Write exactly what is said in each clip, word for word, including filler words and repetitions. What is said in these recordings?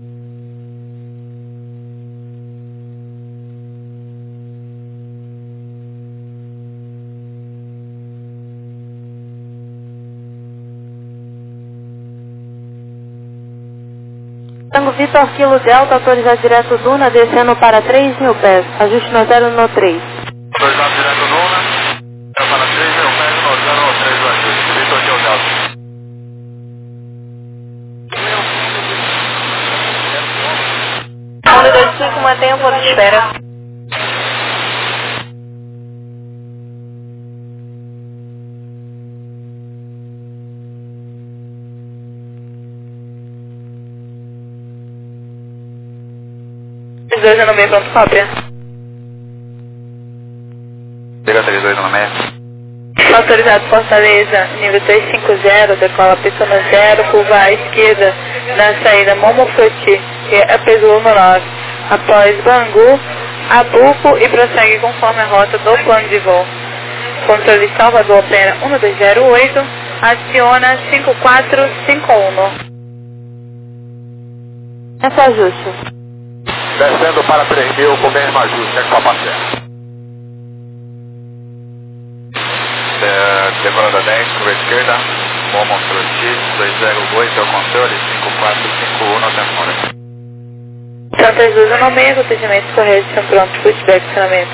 Tango Vitor Kilo Delta, autorizado direto Duna, descendo para três mil pés. Ajuste no zero no três. Autorizado direto Duna, para três mil pés no zero no três, o ajuste. Vitor Kilo Delta. um dois cinco, mantenha o ponto de espera. três dois no meio, pronto, cópia. Liga três dois no meio. Autorizado Fortaleza, nível trezentos e cinquenta, decola pista no zero, curva à esquerda, na saída Momofoti, que é peso nove. Após Bangu, Abuco e prossegue conforme a rota do plano de voo. Controle Salvador opera um dois zero oito, aciona cinco quatro cinco um. Esse ajuste. Descendo para três mil com o mesmo ajuste, é Copa Serra. Decolando dez, curva esquerda, Momofoti, dois zero oito, é o controle, cinco quatro cinco um, atenção. Santa Jesus no meio, acontecimentos corretos estão prontos, feedback, funcionamento.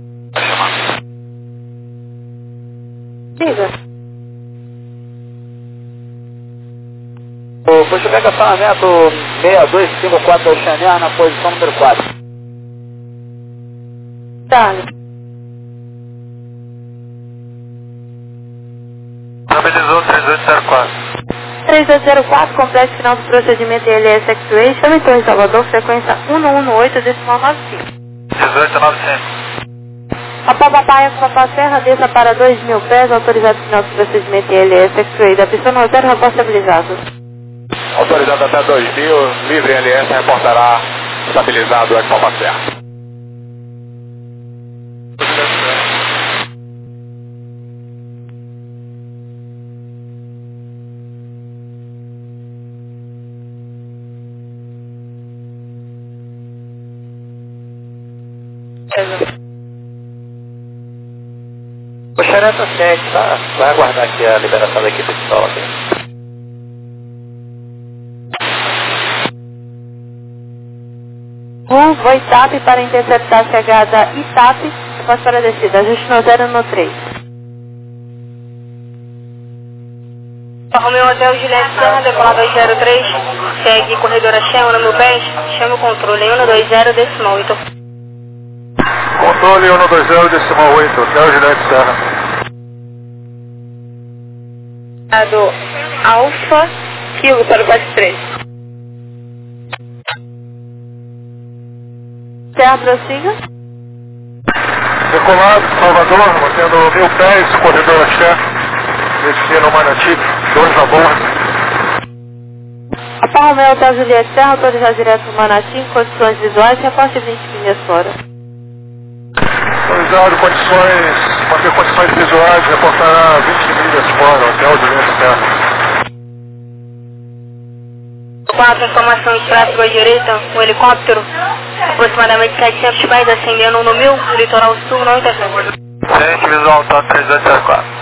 Diga. O pushback acionamento seis dois cinco quatro Oceania na posição número quatro. Charlie. Estabilizou três oito zero quatro. três oito zero quatro, complexo final do procedimento I L S X-Ray, chama Torre Salvador, frequência um um um oito, decimal nove cinco. dezoito nove cinco. Papá Papai, Papá Serra, desça para dois mil pés, autorizado final do procedimento I L S X-Ray, da pista no zero, repórter estabilizado. Autorizado até dois mil, livre L S, reportará estabilizado o Copa Serra. O Xaré está ciente, tá? Vai aguardar aqui a liberação da equipe de solo aqui. Rumo Itap para interceptar a chegada Itap, após para a descida, ajuste no zero no três. Romeu Hotel Juliette Serra, decolar dois zero três, segue corredor Axé, um no pés, chama o controle um dois zero, decimal oito. Controle um dois zero, decimal oito, Hotel Juliette Serra. Do Alfa, Kilo para o quatro três. Serra, prossiga. Decolado, Salvador, mantendo mil pés, corredor Axé, destino Manati, dois a bordo. Apá Romeu Hotel Juliette Serra, autorizado direto do Manati, condições visuais, reporte vinte milhas fora. Autorizado, condições, manter condições visuais, reportará vinte milhas fora, Hotel Juliette Serra. quatro, informação de tráfego à direita, um helicóptero, aproximadamente setecentos pés, ascendendo no mil, litoral sul, não interfere. Gente, visual, top três oito zero quatro.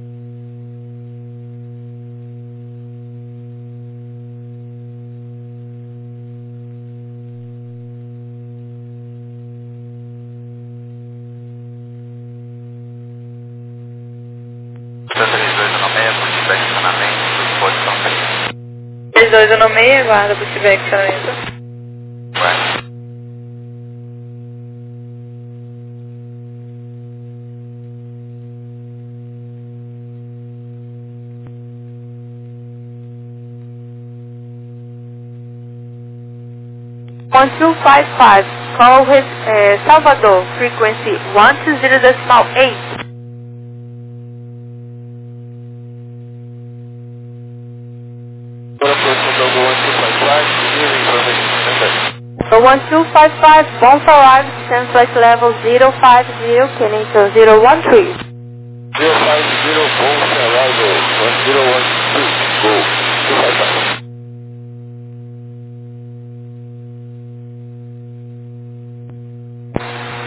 três dois no meio, pushback funcionamento, posição três. três dois no meio, aguarda pushback funcionamento. Ué. one two five five, call with uh, Salvador, frequency one two zero decimal eight. one two five five, Bonf arrived, send flight level zero five zero, Kenington zero one three. zero five zero, Bonf arrival, one zero one two, go, two five five.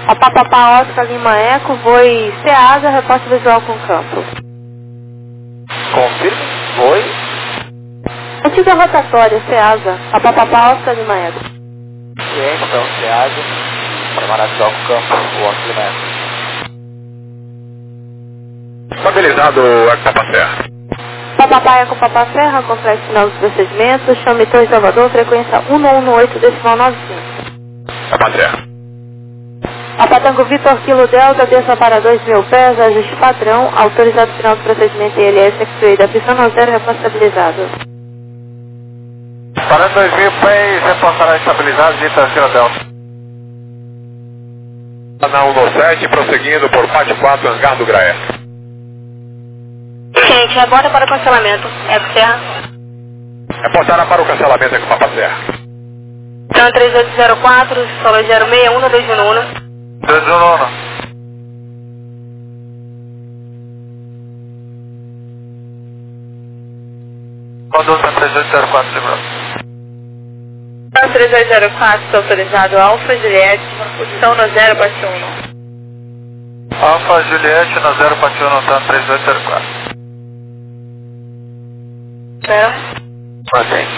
A Papapá Oscar Lima Eco, voe Ceasa, reporte visual com campo. Confirme, voe. Antiga rotatória, Ceasa, a Papapá Oscar Lima Eco. Ciente, então, Ceasa, para visual com campo, o Oscar Lima Eco. Estabilizado, Eco Serra. Papapá Eco Papá Serra, complete final dos procedimentos, chame Torre Salvador, frequência um um um oito, decimal nove cinco. Eco Serra. A Patango Vitor Kilo Delta, desça para dois mil pés, ajuste padrão, autorizado final do procedimento I L S excluída, pistão zero, responsabilizado. Parando dois mil pés, reportará estabilizado, Vitor Kilo Delta. Na um sete, prosseguindo por Pátio quatro, hangar do Graé. Gente, reporta para o cancelamento, Eco Serra. Reportará para o cancelamento, Eco Papa Serra. Então três oito zero quatro, solo zero seis um dois um um. dois um um. Conduta três oito zero quatro, lembrando. Então três oito zero quatro, está autorizado Alfa Juliette, posição no zero, bate um. Alfa Juliette no zero, bate um, tá três oito zero quatro. Espera. Mantém.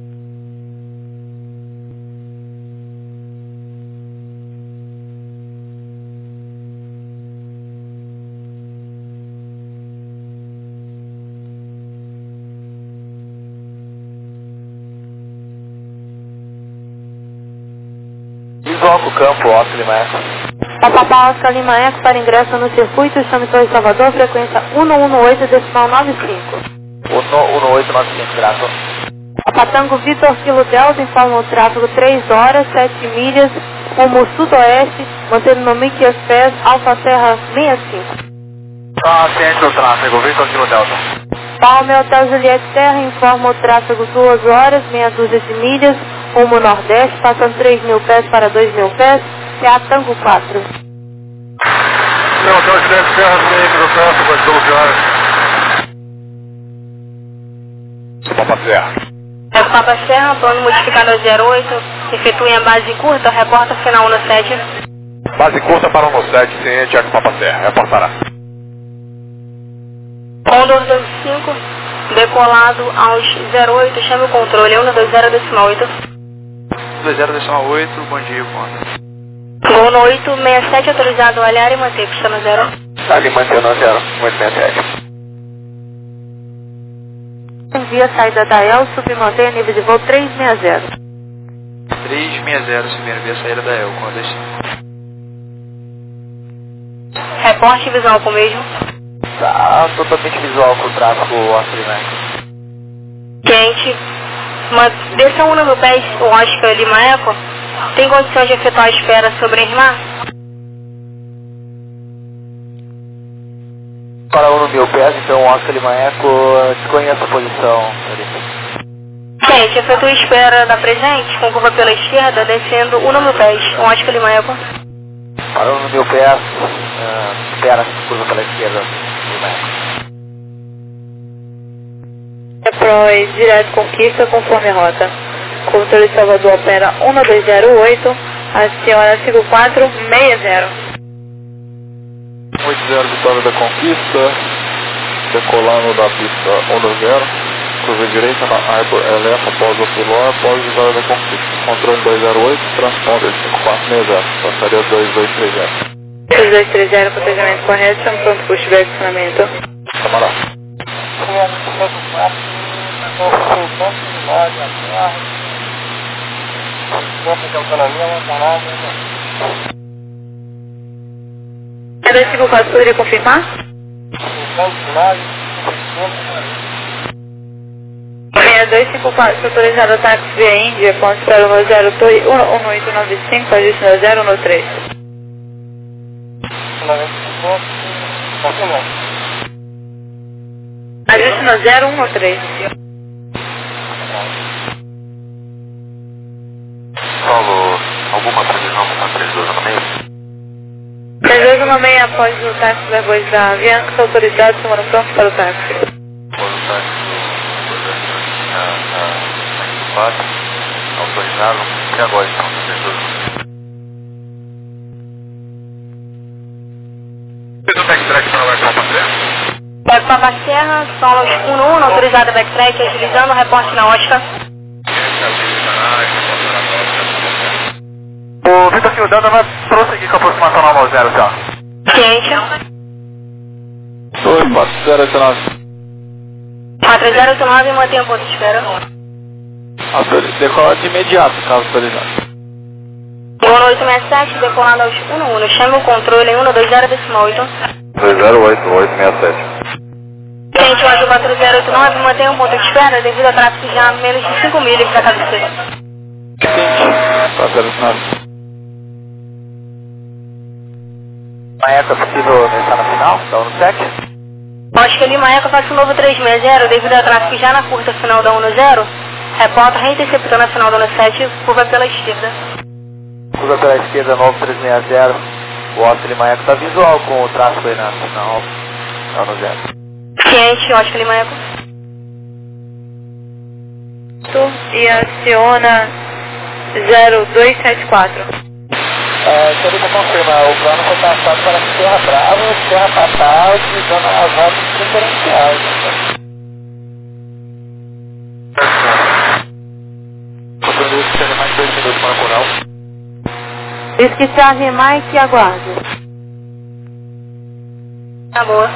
Visual com campo, Oscar Lima Eco. Papapá Oscar Lima Eco para ingresso no circuito, chame Torre Salvador, frequência um um um oito, decimal nove cinco. um um oito nove cinco, grato. A Patango Vitor Kilo Delta informa o tráfego três horas, sete milhas, rumo sudoeste, mantendo no mil e quinhentos pés, Alfa Serra sessenta e cinco. Tá ciente do tráfego, Vitor Kilo Delta. Palme Hotel Juliette Serra informa o tráfego duas horas, meia dúzia de milhas, rumo nordeste, passando três mil pés para dois mil pés, C A Tango quatro. Meu Hotel Juliette Serra, ciente do tráfego, às doze horas. Papa Serra. Eco Papa Serra, plano modificado ao zero oito, efetue a base curta, reporta final no sete. Base curta para o sete, ciente, Eco Papa Serra, reportará. Condor dois cinco, decolado aos zero oito, chame o controle, um dois zero decimal oito. dois zero decimal oito, bom dia, Conda. Gol no oito seis sete, autorizado a olhar e manter, pista no zero. Ali mantendo no zero, oito seis sete. Envia saída da El, submantém nível de voo três seis zero. três seis zero, primeira via saída da El, Conda cinco. Reporte visual com o mesmo. Tá totalmente visual com o tráfego Oscar Lima Eco. Quente. Uma, desça um no meu pés, o Oscar Lima Eco. Tem condição de efetuar a espera sobre a Irmã? Para um no meu pés, então Oscar Lima Eco, desconheço a posição. Gente, efetue a espera da presente, com curva pela esquerda, descendo um no meu pés, o Oscar Lima Eco. Para um no meu pés, uh, espera, curva pela esquerda, Lima Eco. Prois, direto conquista, conforme rota. Controle Salvador opera um dois zero oito, aciona cinco quatro seis zero. oito zero, vitória da conquista, decolando da pista um zero, curva direita na Arbor L F após o Piló, após vitória da conquista. Controle dois zero oito, transponder cinco quatro seis zero, passaria dois dois três zero. dois dois três zero, procedimento correto, chama pronto para o estacionamento. Camarada. É dois cinco quatro, poderia confirmar? É dois cinco quatro, autorizado a táxi via Índia, ponto zero um zero um oito nove cinco, ajuste no zero um três. Ajuste no zero um três. Paulo, alguma previsão para três dois no meio? três dois um seis, após o táxi da voz da Avianca, está autorizado, semana pronto para o táxi. Após o táxi do quatro, autorizado, e agora então, três dois. Papa Serra, solos um no um, autorizada backtrack, agilizando, reporte na Oscar. O Vitor aqui, o Delta vai prosseguir com a aproximação normal zero, senhor. Ciente. dois quatro zero oito nove. quatro zero oito nove, mantenha o ponto de espera. Decolar de imediato, caso autorizado. um oito seis sete, decolando aos um no um, chame o controle em um dois zero decimal oito. dois zero oito oito seis sete. Ciente, o azul quatro zero oito nove, mantenha um ponto de espera devido a tráfego já a menos de cinco milhas da cabeceira. quatro zero oito nove. Maieco, é possível estar na final? Está no sete? Oscar Lima Eco, faça um novo três seis zero, devido a tráfego já na curta final da um zero. Reporta reinterceptando a final da um sete, curva pela esquerda. Curva pela esquerda, novo três seis zero. O Oscar Lima Eco está visual com o tráfego aí na final da um zero. Ciente, Oscar Lima Eco. E aciona zero dois sete quatro. É, só para confirmar, o plano foi passado para Serra Brava, Serra Fatal, utilizando as rotas preferenciais. Compromisso, sendo mais dois minutos para o coral. Esqueci a remar e que aguarde. Tá boa.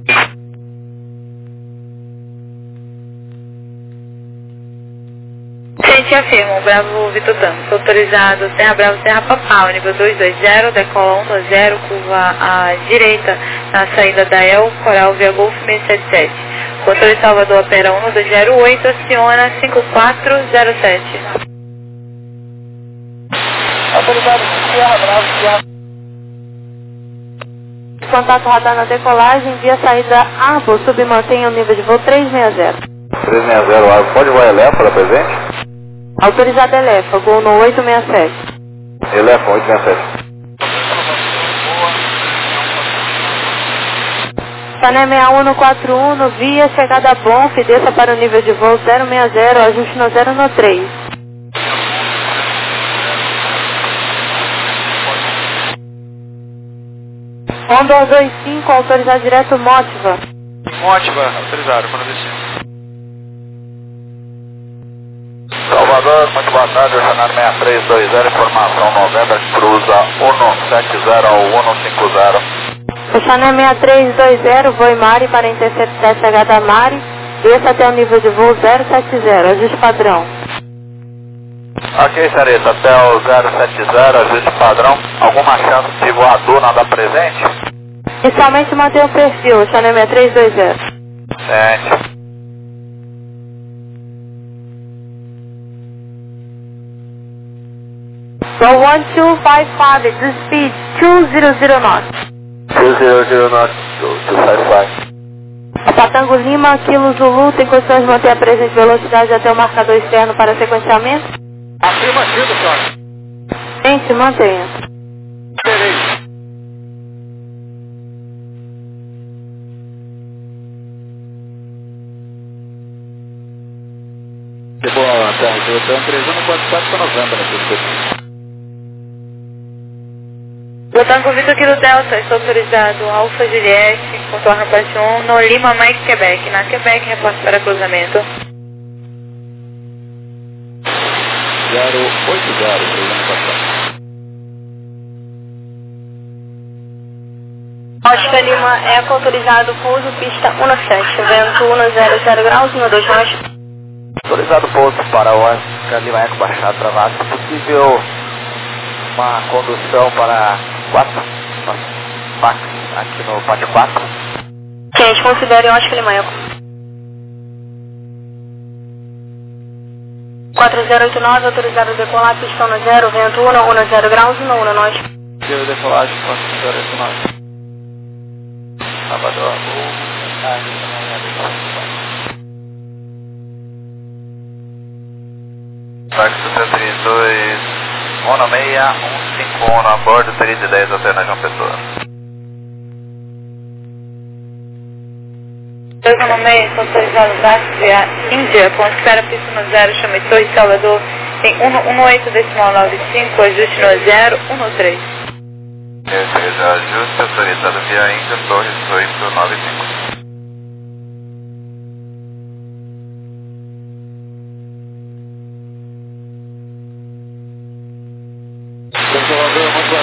Gente, afirma, Bravo Vitor Tango, autorizado, Serra Bravo, Serra Papau, nível dois dois zero, decola um dois zero, curva à direita, na saída da El, Coral via Golf seis sete sete. Controle Salvador opera um dois zero oito, aciona cinco quatro zero sete. Autorizado, Serra Bravo, Serra... Contato radar na decolagem, via saída Arbo, submantenha o nível de voo três seis zero. três seis zero, Arbo, pode voar Elefa para presente? Autorizado Elefa, gol no oito seis sete. Elefa, oito seis sete. Sané seis um quatro um, via chegada Bonf, desça para o nível de voo zero seis zero, ajuste no zero no três. um dois dois cinco, autorizado direto Motiva. Motiva, autorizado, para destino. Salvador, muito boa tarde, Jornal seis três dois zero, informação Novembro, cruza um sete zero ao um cinco zero. O Sané seis três dois zero, voe Mari para interceptar a chegada Mari, desça até o nível de voo zero sete zero, ajuste padrão. Ok, Sareta, até o zero sete zero, ajuste padrão. Alguma chance de voador nada presente? Inicialmente mantenha o perfil, Sané seis três dois zero. Sente. So one two five five, the speed two zero zero knots. two zero zero knots, two five five. Patango Lima, Kilo Zulu, tem condições de manter a presente velocidade até o marcador externo para sequenciamento? Afirmativo, senhora. Gente, mantenha. Esperei. Que boa, Terra, eu estou três um quatro quatro para novembro, né? Botango Vitor Kilo Delta, estou autorizado, Alfa Juliette, contorno parte um, no Lima, Mike, Quebec. Na Quebec, reporte para cruzamento. zero oito zero, três um quatro quatro. Oscar Lima, Eco autorizado, pouso, pista um sete, vento um zero zero graus, um dois nós. Autorizado pouso para o Oscar Lima Eco baixado travado. Se possível, uma condução para quatro, Pax, aqui no pátio quatro. Gente, considerem Oscar Lima Eco. quatro zero oito nove, autorizado a decolar, pista um zero, vento um, um zero graus, um um nós. Deu decolagem, quatro zero oito nove. Salvador, Pax sessenta e dois, um seis um cinco um, a bordo, três e dez, até na João Pessoa. dois um seis, autorizado Baxia, Índia, ponto espera, pista no zero, chama Torre Salvador, em um oito decimal nove cinco, ajuste no zero um três. três, ajuste, autorizado via Índia, Torre oito nove cinco.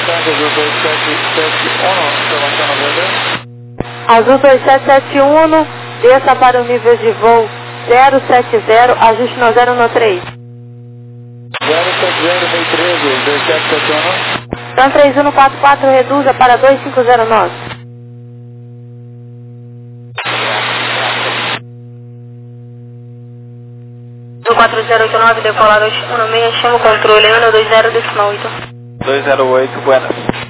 Azul dois sete sete um, desça para o nível de voo zero sete zero, ajuste no zero no três. zero sete zero, meio treze, dois sete sete um. Então três um quatro quatro, reduza para dois cinco zero nove. quatro zero oito nove, decolar dois um seis, chama o controle, ano dois zero decimal oito. dois zero oito, buenas.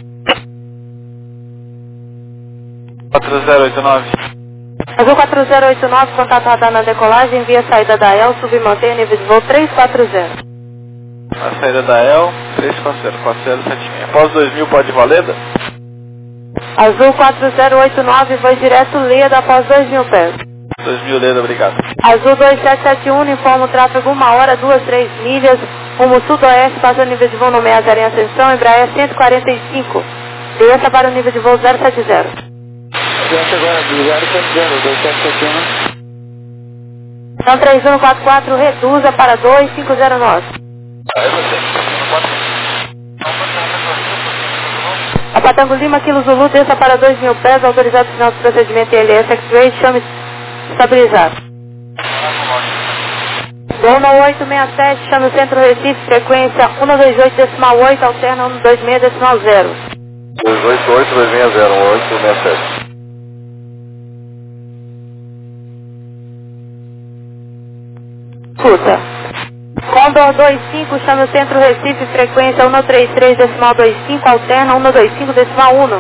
quatro zero oito nove. Azul quatro zero oito nove, contato radar na decolagem, envia saída da E L, submantenha nível de voo três quatro zero. A saída da E L, três quatro zero, quatro zero sete seis. Após dois mil, pode Valeda? Azul quatro zero oito nove, vai direto Leda após dois mil pés. dois mil, Leda, obrigado. Azul dois sete sete um, informa o tráfego uma hora, duas, três milhas, rumo sudoeste, passa o nível de voo no sessenta em ascensão, Embraer cento e quarenta e cinco. Desça para o nível de voo zero sete zero. Desce agora do zero sete zero, dois sete sete um. Então três um quatro quatro, reduza para dois cinco zero nove. Aí você. A Patango Lima, Kilo Zulu, desça para dois mil pés, autorizado o final do procedimento I L S X-Ray, chame estabilizado. Gol no oito seis sete, chame o Centro Recife, frequência um dois oito decimal oito, alterna um dois seis decimal zero. dois oito oito, dois seis zero, um oito seis sete. Escuta. Condor dois cinco, chame o Centro Recife, frequência um três três decimal vinte e cinco, alterna um dois cinco decimal um.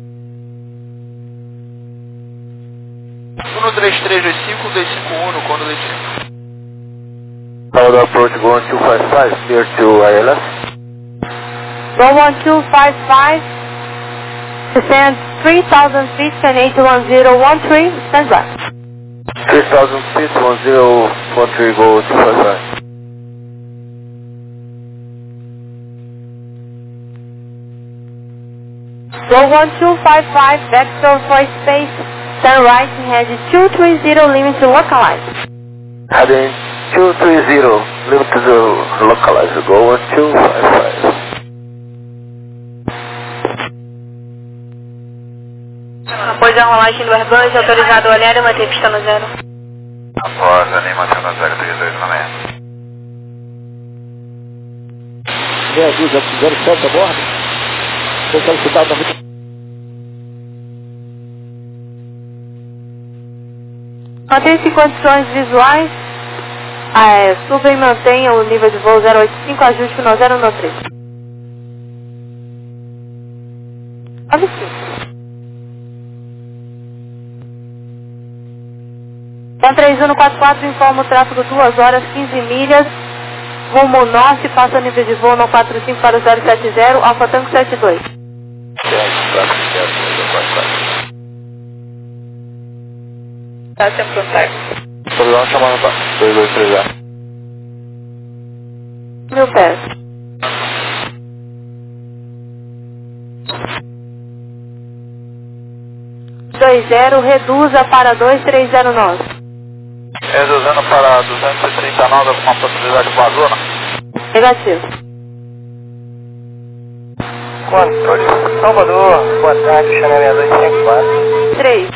um três três dois cinco, dois cinco um, Condor dois cinco. Power approach going two five five, clear to I L S. Go one two five five, descend three thousand feet, ten eight one zero one three, stand by. three thousand feet, one zero one three, go two five five. Go one two five five, backstone for space, turn right, head two three zero, limit to localize. Heading two three zero, limit to the localizer, go one two five five. Após a rolagem do Airbus, autorizado a olhar e manter pista no zero. Após a nem manter no zero três dois nove. Meia dúzia, zero sete a bordo. Foi solicitado também. Mantém-se em condições visuais, é, suba e mantenha o nível de voo zero oito cinco, ajuste no zero no três. nove cinco. Então três um quatro quatro, informa o tráfego duas horas, quinze milhas, rumo norte, passa o nível de voo no quatro cinco para o zero sete zero, Alfa Tango sete dois. Tá sempre contato. Programa chamando para dois dois três zero. Mil pés. dois zero, reduza para dois três zero nove. Reduzindo para duzentos e trinta e nove, alguma possibilidade de vazona? Negativo. Controle. Salvador, boa tarde, Chanel seis dois cinco quatro. três.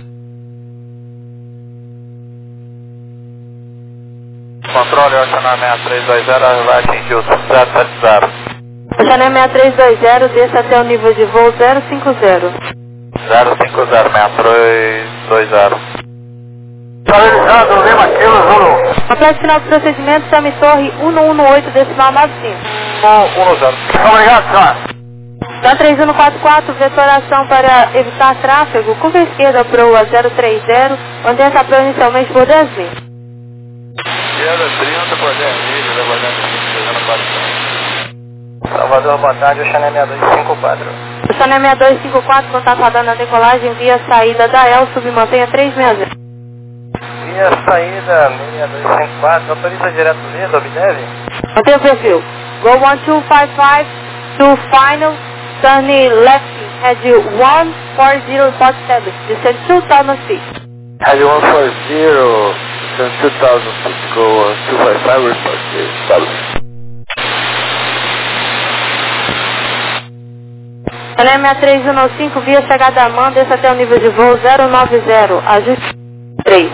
Controle, o Chanel seis três dois zero vai atingir o zero sete zero. O Chanel seis três dois zero desça até o nível de voo zero cinco zero. zero cinco zero, seis três dois zero. Estabilizado, Lima Kilo Zulu. Complete final do procedimento, chame torre um um oito decimal nove cinco. um zero. Obrigado, senhor. Da três um quatro quatro, vetoração para evitar tráfego, curva esquerda proa zero três zero, mantenha a proa inicialmente por dez mil. Esquerda trinta por dez milhas, aguardando cinco quatro. Salvador, boa tarde, Chanel seis dois cinco quatro. O Chanel seis dois cinco quatro, contato radar na decolagem via saída da E L, submantenha três seis zero. Via saída seis dois cinco quatro, autoriza direto Leda, obdeve? Mantenha o perfil. Go one two five five to final, turn left, head one four zero, report established, descend two thousand feet. Head one four zero, then two thousand feet, go uh, two five five, report established. Sanem seis três um cinco, via chegada a mão, desça até o nível de voo zero nove zero, ajuste três.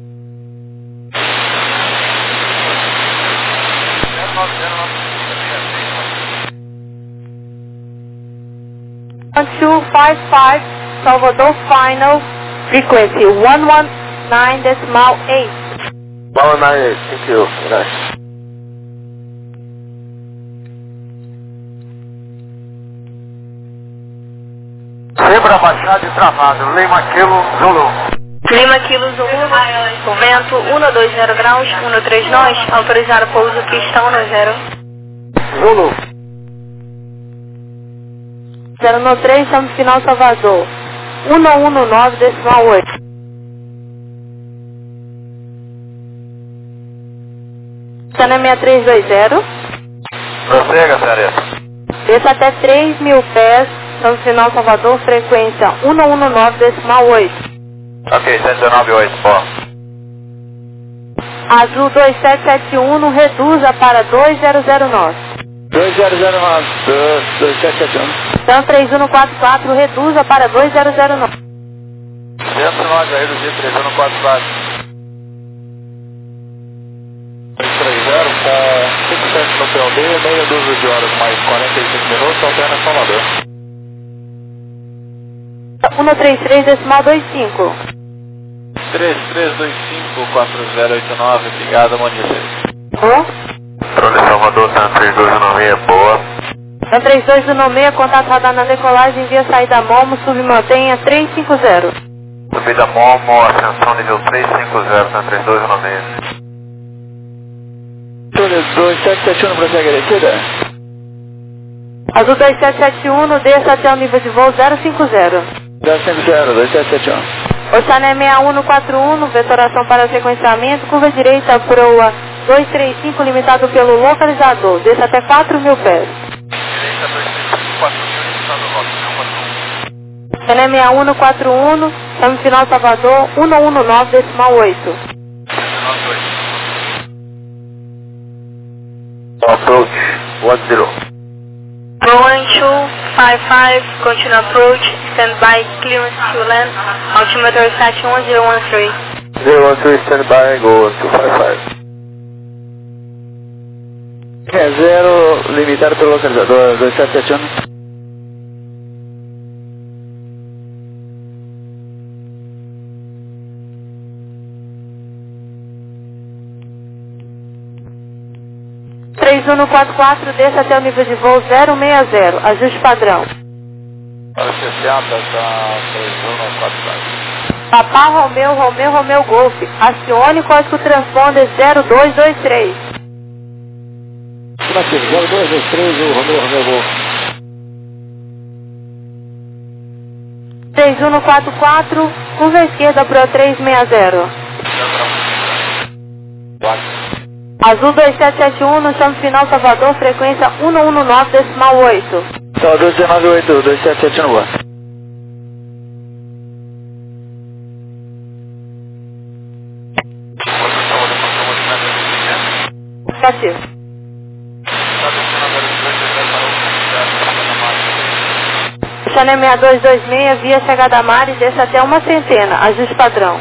one two five five, Salvador Final, frequency one one nine decimal eight. one one nine eight, thank you. Nice. Zebra baixada e travado, Lima Kilo Zulu. Lima Kilo Zulu, o vento um dois zero graus, um três nós, autorizar o pouso que está um zero. Zulu. zero um três, estamos final Salvador, um um nove decimal oito. Sanem seis três dois zero. Prossega, Sareta. Desça até três mil pés, estamos final Salvador, frequência um um nove decimal oito. Ok, cento e nove oito, ó. Azul dois sete sete um, reduza para dois zero zero nove. dois zero zero nove, dois sete sete um. Então três um quatro quatro, reduza para dois zero zero nove. cento e nove, reduzir três um quatro quatro. três três zero com cinco sete no P O D, meia dúzia de horas mais quarenta e cinco minutos, alterna Salvador. um três três decimal dois cinco. três três dois cinco quatro zero oito nove, obrigado, bom dia. Boa. Drone Salvador, cento e três dois um seis, boa. cento e três dois um seis, contato radar na decolagem, via saída Momo, submantenha três cinco zero. Subida Momo, ascensão nível três cinco zero, cento e três dois um seis. Túlio dois sete sete um, prossegue a descida. Azul dois sete sete um, desça até o nível de voo zero cinco zero. zero cinco zero, dois sete sete um. Oceané seis um quatro um, vetoração para sequenciamento, curva direita, proa dois três cinco, limitado pelo localizador, desça até quatro mil pés. Direita dois três cinco quatro mil, limitado ao quatro. Oceané seis um quatro um, estamos final Salvador, um um nove decimal oito. Approach one zero. one two five five, continue approach, stand by, clearance to land, altimeter sete um zero um três. zero one three, stand by, go one two five five. É zero, limitado pelo localizador, dois sete sete um. três um quatro quatro, desça até o nível de voo zero seis zero, ajuste padrão. Para sessenta, tá três um quatro quatro. Papá Romeu, Romeu, Romeu Golf, acione código transponder zero dois dois três. Afirmativo, zero dois dois três, o Romeu, Romeu Golf. três um quatro quatro, curva esquerda para três seis zero. Azul dois sete sete um, no chão final Salvador, frequência um um nove decimal oito. Salvador dezenove oito, dois sete sete um no ar. Negativo. Chané seis dois dois seis, via chegada a mar e desça até uma centena, ajuste padrão.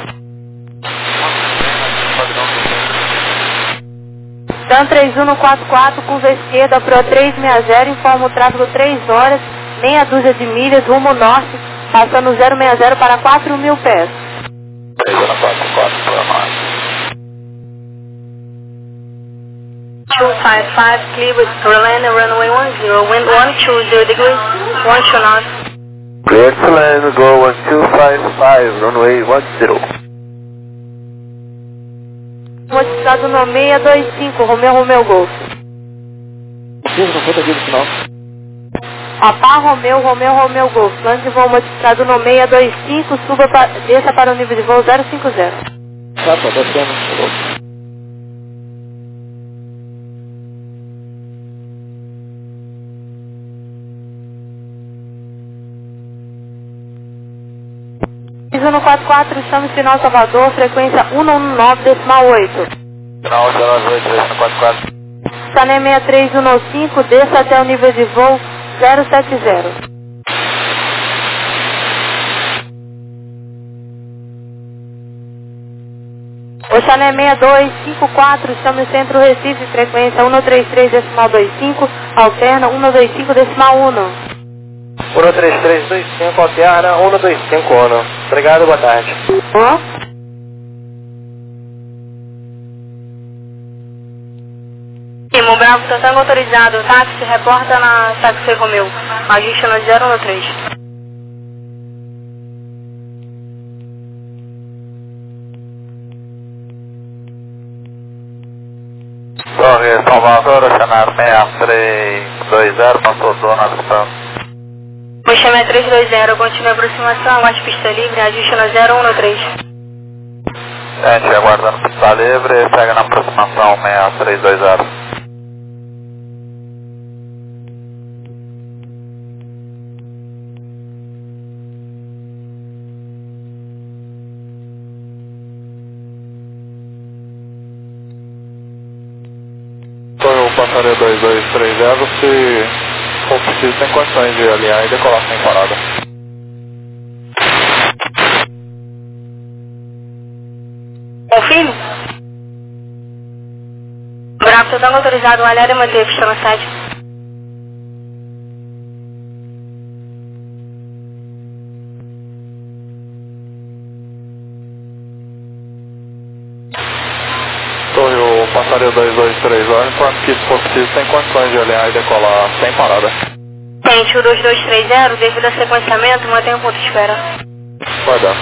Dan três um quatro quatro, curva esquerda, Pro três seis zero, informa o tráfego três horas, meia dúzia de milhas, rumo norte, passando zero seis zero para quatro mil pés. três um quatro quatro, para mais. two five five, clear with Orlando, runway one zero, wind one two zero degrees, one two knots. Clear to land, go one two five five, runway one zero. Modificado no seis dois cinco, Romeu Romeu Golf. Sim, não foi aqui no final. Papá Romeu Romeu Romeu Golf. Plano de voo modificado no seis dois cinco, suba pa, desça para o nível de voo zero cinco zero. Tá, tá descendo. três um quatro quatro, chame final Salvador, frequência um um nove decimal oito. Final zero nove oito, três um quatro quatro. Sané seis três um cinco, desça até o nível de voo zero sete zero. Oxané seis dois cinco quatro, chame o centro Recife, frequência um três três decimal dois cinco, alterna um dois cinco decimal um. um três três dois cinco, alterna um dois cinco um. Obrigado, boa tarde. Hã? Imo Bravo, Tantango autorizado, táxi, reporta na táxi Romeu, ajuste no zero um três. Torre Salvador, Oxané seis três dois zero, passou zona distância. Oxané três dois zero, continua a aproximação, aguarde pista livre, ajuste no zero um três. Gente, aguardando pista livre, segue na aproximação seis três dois zero. Torre Passaria dois dois três zero, se for preciso, tem condições de alinhar e decolar sem parada. Confirme? Bravo, Tantango autorizado, alerta e manter pista no site. Torre Passaria dois dois três zero, enquanto que se for preciso, tem condições de alinhar e decolar sem parada. Tente o dois dois três zero, devido ao sequenciamento, mantenha um ponto de espera. Vai dar.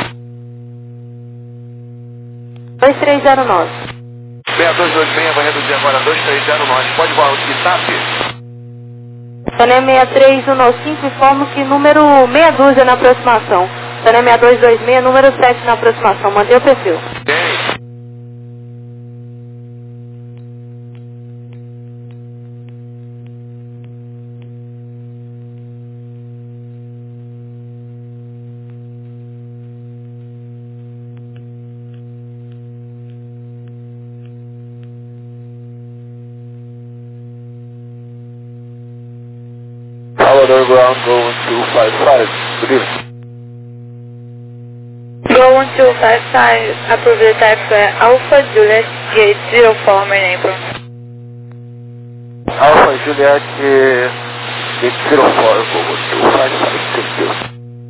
dois três zero nove. seis dois dois seis, vai reduzir agora dois três zero nove. Pode voar o Kitap? Oxané seis três um cinco, informo que número meia dúzia na aproximação. Oxané seis dois dois seis, número sete na aproximação. Mantenha o perfil. Tem. Salvador ground going two five five, good evening. Go one two five five, approve the type uh, Alpha Juliet Gate zero four, my neighbor. Alpha Juliet Gate zero four, go one two five five, thank you.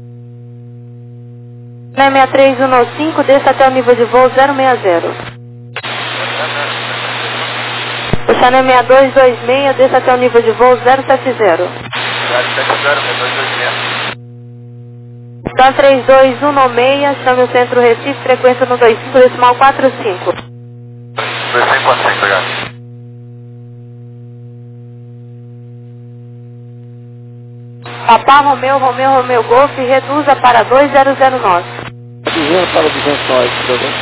Oxané seis três um cinco, desça até o nível de voo zero seis zero. Oxané seis dois dois seis, desça até o nível de voo zero sete zero. Stan três dois um seis, chame o centro Recife, frequência no dois cinco decimal quatro cinco. dois cinco quatro cinco, obrigado. Papá Romeu, Romeu, Romeu Golf, reduza para dois zero zero nove. Reduzindo para duzentos e nove, por favor.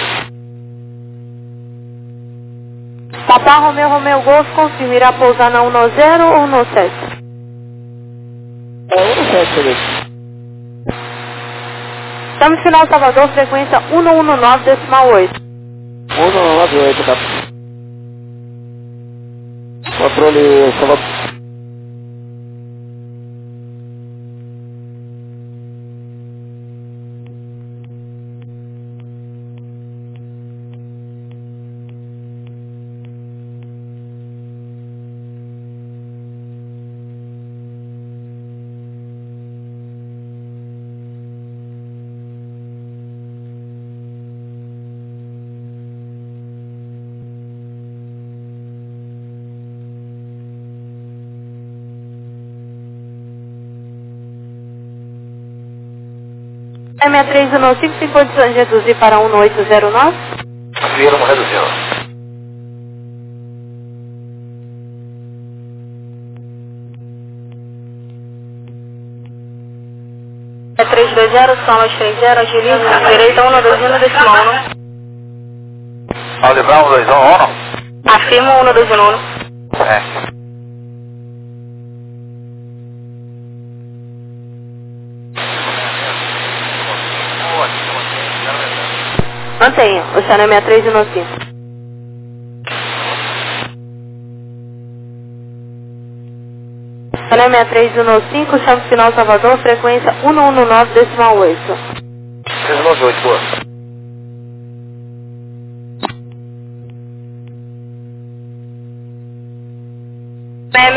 Papá Romeu, Romeu Golf, confirma, irá pousar na um zero ou no sete? É um sete ali. Chame final Salvador, frequência um um nove decimal oito. um nove oito, tá? Controle Salvador. seis três um cinco, tem condições de reduzir para um oito zero nove? Vamos reduzindo. É três dois zero, soma três zero, agiliza, direita um dois um decimal um. Audi Brown dois um um? Afirma um dois um um. É. Mantenha, Oxané seis três um cinco. Oxané seis três um cinco, chame final Salvador, frequência um um nove decimal oito. três nove oito, boa.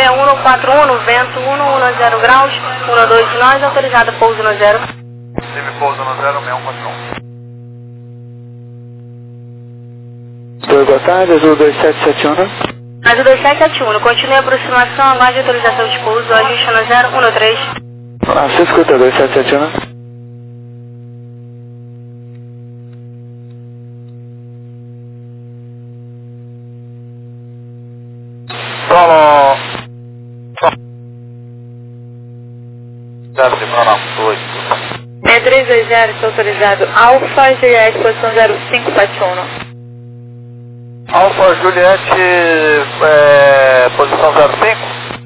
é um quatro um, vento um dez graus, um dois nós, autorizado pouso no zero. Tive pouso no zero, seis um quatro um. Oi, boa tarde, Azul dois sete sete um. Azul dois sete sete um, continue a aproximação, aguarde autorização de pouso, ajuste no zero um três. Ah, você escuta dois sete sete um? Solo. Zero de Pronam, oito. seis três dois zero, está autorizado. Alfa, Juliette, posição zero cinco sete um. Alfa Juliette, é, posição zero cinco.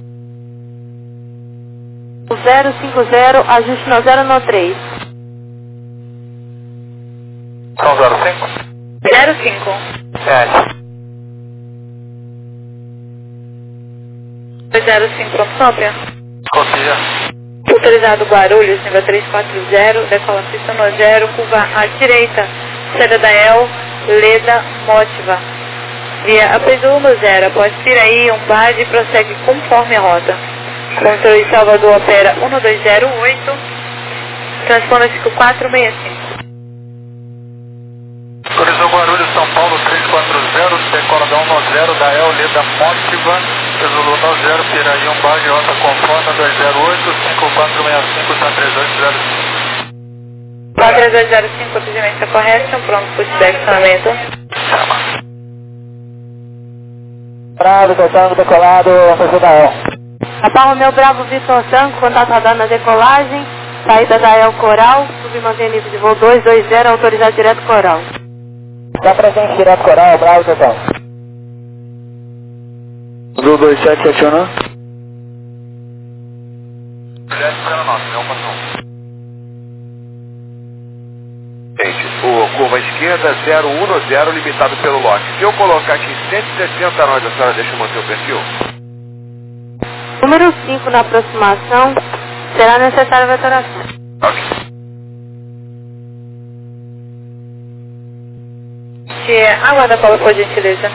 zero cinco zero, ajuste no zero no três. São zero cinco? zero cinco. É. zero cinco, pronto, cópia. Copia. Autorizado Guarulhos, nível três quatro zero, decola pista no zero, curva à direita, saída da El, Leda, Motiva. Via Apesur no zero, após Piraí, Umbade, prossegue conforme a rota. Controle Salvador opera um dois zero oito, transpondendo cinco quatro seis cinco. Autorizou Guarulhos, São Paulo, três quatro zero, decola da um zero, da El, Leda, Motiva, Zulu no zero, Piraí, Umbade, rota conforme dois zero oito, cinco quatro seis cinco, está três dois zero cinco. quatro dois zero cinco, atendimento está correto, pronto para o direcionamento. Bravo, Tango decolado, atenção da El. Rapaz Romeu Bravo Vitor Tango, contato radar na decolagem, saída da El Coral, submantém nível de voo dois dois zero, autorizado direto Coral. Está presente direto Coral, Bravo, Tango. Azul dois sete sete um. Juliette zero nove, seis um quatro um. Gente, o curva esquerda zero um zero, limitado pelo lote. Se eu colocar aqui cento e sessenta nós, a senhora deixa eu manter o perfil? Número cinco na aproximação, será necessária a vetoração. Ok. Que aguarda a cola, por gentileza.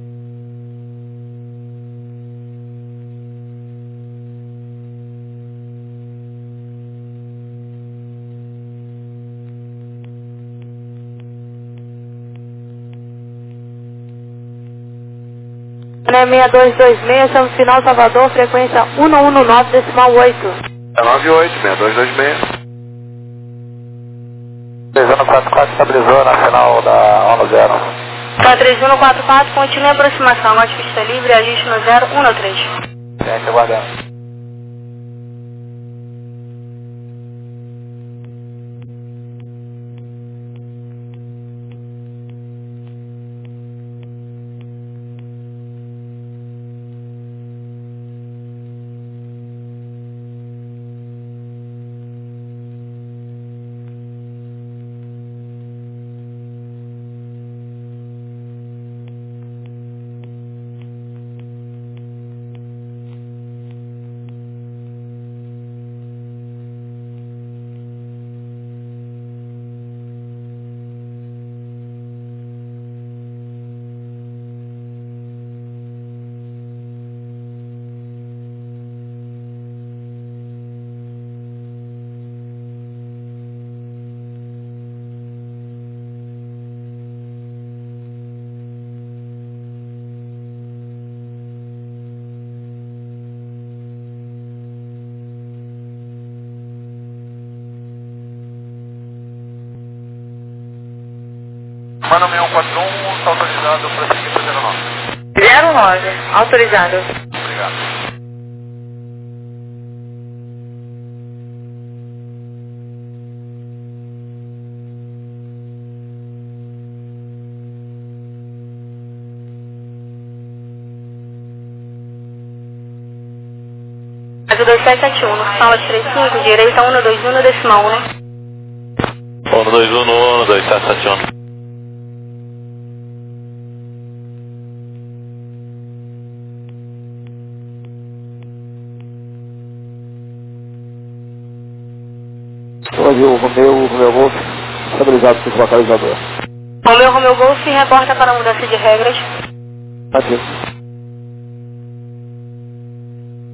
seis dois dois seis, estamos final Salvador, frequência um um nove, decimal oito. É nove oito, seis dois dois seis. três um quatro quatro, estabilizou na final da um zero. quatro três um quatro quatro, continue a aproximação, aguarde pista livre, ajuste no zero um três. Gente, aguardando. Mano seis um quatro um, está autorizado para seguir para zero nove. zero nove, autorizado. Obrigado. Azul dois sete sete um, sala três cinco, direita um dois um, decimal um. um dois um, um dois sete sete um. Hoje o Romeu, o Romeu Golf, estabilizado com o localizador. Romeu, Romeu Golf, reporta para mudança de regras. Aqui.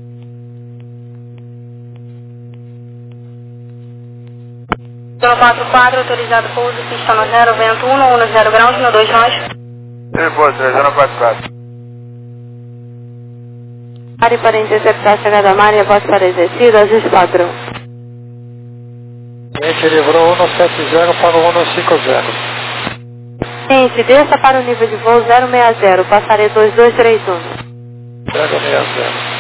um quatro quatro, autorizado pouso, pista no zero, vento um, um zero graus, no dois nós. Repouso, três zero quatro quatro. Pare para interceptar a chegada da Maria, voz para exercido, ajuste padrão. Gente, livrou um sete zero para o um cinco zero. Gente, desça para o nível de voo zero seis zero, passarei dois dois três um. zero seis zero.